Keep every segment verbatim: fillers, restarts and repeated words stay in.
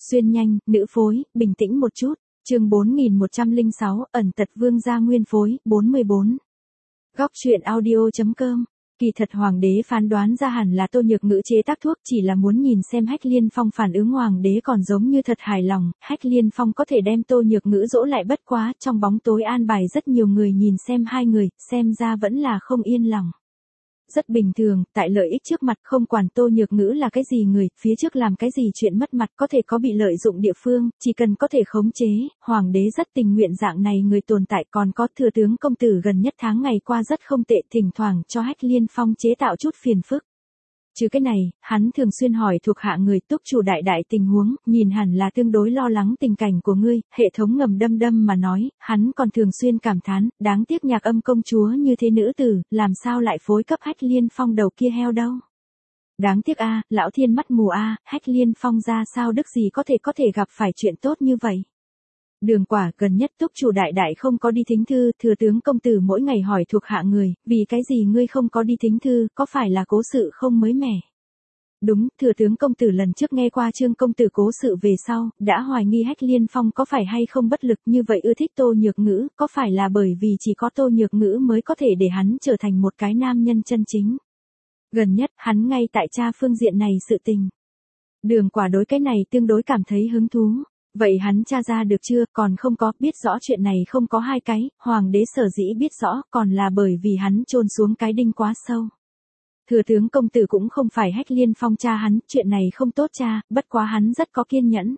Xuyên nhanh, nữ phối, bình tĩnh một chút. Chương bốn nghìn một trăm lẻ sáu, ẩn tật vương gia nguyên phối, bốn mươi bốn. Góc truyện audio.com. Kỳ thật hoàng đế phán đoán ra hẳn là Tô Nhược Ngữ chế tác thuốc, chỉ là muốn nhìn xem Hách Liên Phong phản ứng, hoàng đế còn giống như thật hài lòng, Hách Liên Phong có thể đem Tô Nhược Ngữ dỗ lại, bất quá, trong bóng tối an bài rất nhiều người nhìn xem hai người, xem ra vẫn là không yên lòng. Rất bình thường, tại lợi ích trước mặt không quản Tô Nhược Ngữ là cái gì người, phía trước làm cái gì chuyện mất mặt, có thể có bị lợi dụng địa phương, chỉ cần có thể khống chế, hoàng đế rất tình nguyện dạng này người tồn tại. Còn có thừa tướng công tử gần nhất tháng ngày qua rất không tệ, thỉnh thoảng cho Hách Liên Phong chế tạo chút phiền phức. Chứ cái này, hắn thường xuyên hỏi thuộc hạ người, túc chủ đại đại tình huống, nhìn hẳn là tương đối lo lắng tình cảnh của ngươi, hệ thống ngầm đâm đâm mà nói, hắn còn thường xuyên cảm thán, đáng tiếc nhạc âm công chúa như thế nữ tử, làm sao lại phối cấp Hách Liên Phong đầu kia heo đâu. Đáng tiếc a, lão thiên mắt mù a, Hách Liên Phong ra sao đức gì có thể có thể gặp phải chuyện tốt như vậy. Đường Quả, gần nhất túc chủ đại đại không có đi thính thư, thừa tướng công tử mỗi ngày hỏi thuộc hạ người, vì cái gì ngươi không có đi thính thư, có phải là cố sự không mới mẻ? Đúng, thừa tướng công tử lần trước nghe qua Trương công tử cố sự về sau, đã hoài nghi Hách Liên Phong có phải hay không bất lực, như vậy ưa thích Tô Nhược Ngữ, có phải là bởi vì chỉ có Tô Nhược Ngữ mới có thể để hắn trở thành một cái nam nhân chân chính? Gần nhất, hắn ngay tại tra phương diện này sự tình. Đường Quả đối cái này tương đối cảm thấy hứng thú. Vậy hắn tra ra được chưa? Còn không có, biết rõ chuyện này không có hai cái, hoàng đế sở dĩ biết rõ, còn là bởi vì hắn chôn xuống cái đinh quá sâu. Thừa tướng công tử cũng không phải Hách Liên Phong cha hắn, chuyện này không tốt cha, bất quá hắn rất có kiên nhẫn.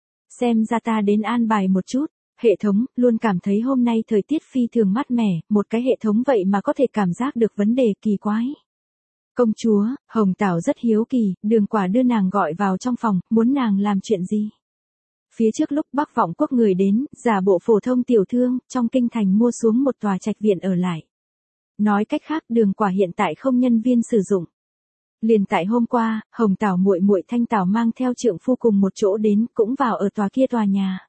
Xem ra ta đến an bài một chút. Hệ thống, luôn cảm thấy hôm nay thời tiết phi thường mát mẻ, một cái hệ thống vậy mà có thể cảm giác được vấn đề kỳ quái. Công chúa, Hồng Tảo rất hiếu kỳ, Đường Quả đưa nàng gọi vào trong phòng, muốn nàng làm chuyện gì? Phía trước lúc Bắc Vọng Quốc người đến, giả bộ phổ thông tiểu thương, trong kinh thành mua xuống một tòa trạch viện ở lại. Nói cách khác, Đường Quả hiện tại không nhân viên sử dụng. Liền tại hôm qua, Hồng Tảo muội muội Thanh Tảo mang theo trượng phu cùng một chỗ đến, cũng vào ở tòa kia tòa nhà.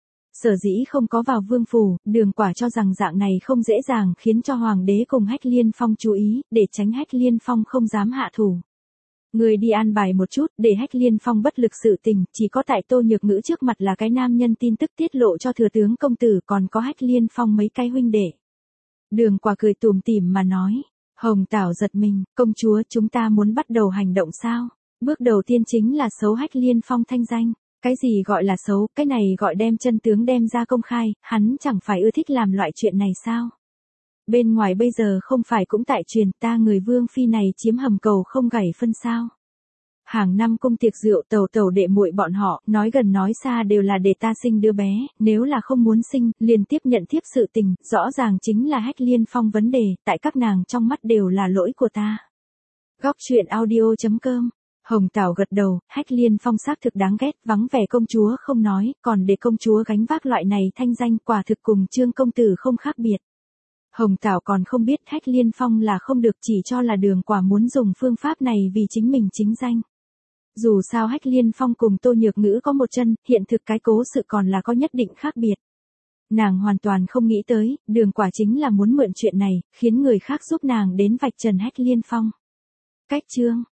Sở dĩ không có vào vương phủ, Đường Quả cho rằng dạng này không dễ dàng khiến cho hoàng đế cùng Hách Liên Phong chú ý, để tránh Hách Liên Phong không dám hạ thủ. Người đi an bài một chút, để Hách Liên Phong bất lực sự tình, chỉ có tại Tô Nhược Ngữ trước mặt là cái nam nhân tin tức tiết lộ cho thừa tướng công tử, còn có Hách Liên Phong mấy cái huynh đệ. Đường Quả cười tủm tỉm mà nói. Hồng Tảo giật mình, công chúa, chúng ta muốn bắt đầu hành động sao? Bước đầu tiên chính là xấu Hách Liên Phong thanh danh. Cái gì gọi là xấu, cái này gọi đem chân tướng đem ra công khai, hắn chẳng phải ưa thích làm loại chuyện này sao? Bên ngoài bây giờ không phải cũng tại truyền ta người vương phi này chiếm hầm cầu không gảy phân sao? Hàng năm cung tiệc rượu tàu tàu đệ muội bọn họ, nói gần nói xa đều là để ta sinh đứa bé, nếu là không muốn sinh, liền tiếp nhận thiếp sự tình, rõ ràng chính là Hách Liên Phong vấn đề, tại các nàng trong mắt đều là lỗi của ta. Góc truyện audio.com. Hồng Tảo gật đầu, Hách Liên Phong xác thực đáng ghét, vắng vẻ công chúa không nói, còn để công chúa gánh vác loại này thanh danh, quả thực cùng Trương công tử không khác biệt. Hồng Tảo còn không biết Hách Liên Phong là không được, chỉ cho là Đường Quả muốn dùng phương pháp này vì chính mình chính danh. Dù sao Hách Liên Phong cùng Tô Nhược Ngữ có một chân, hiện thực cái cố sự còn là có nhất định khác biệt. Nàng hoàn toàn không nghĩ tới, Đường Quả chính là muốn mượn chuyện này, khiến người khác giúp nàng đến vạch trần Hách Liên Phong. Cách chương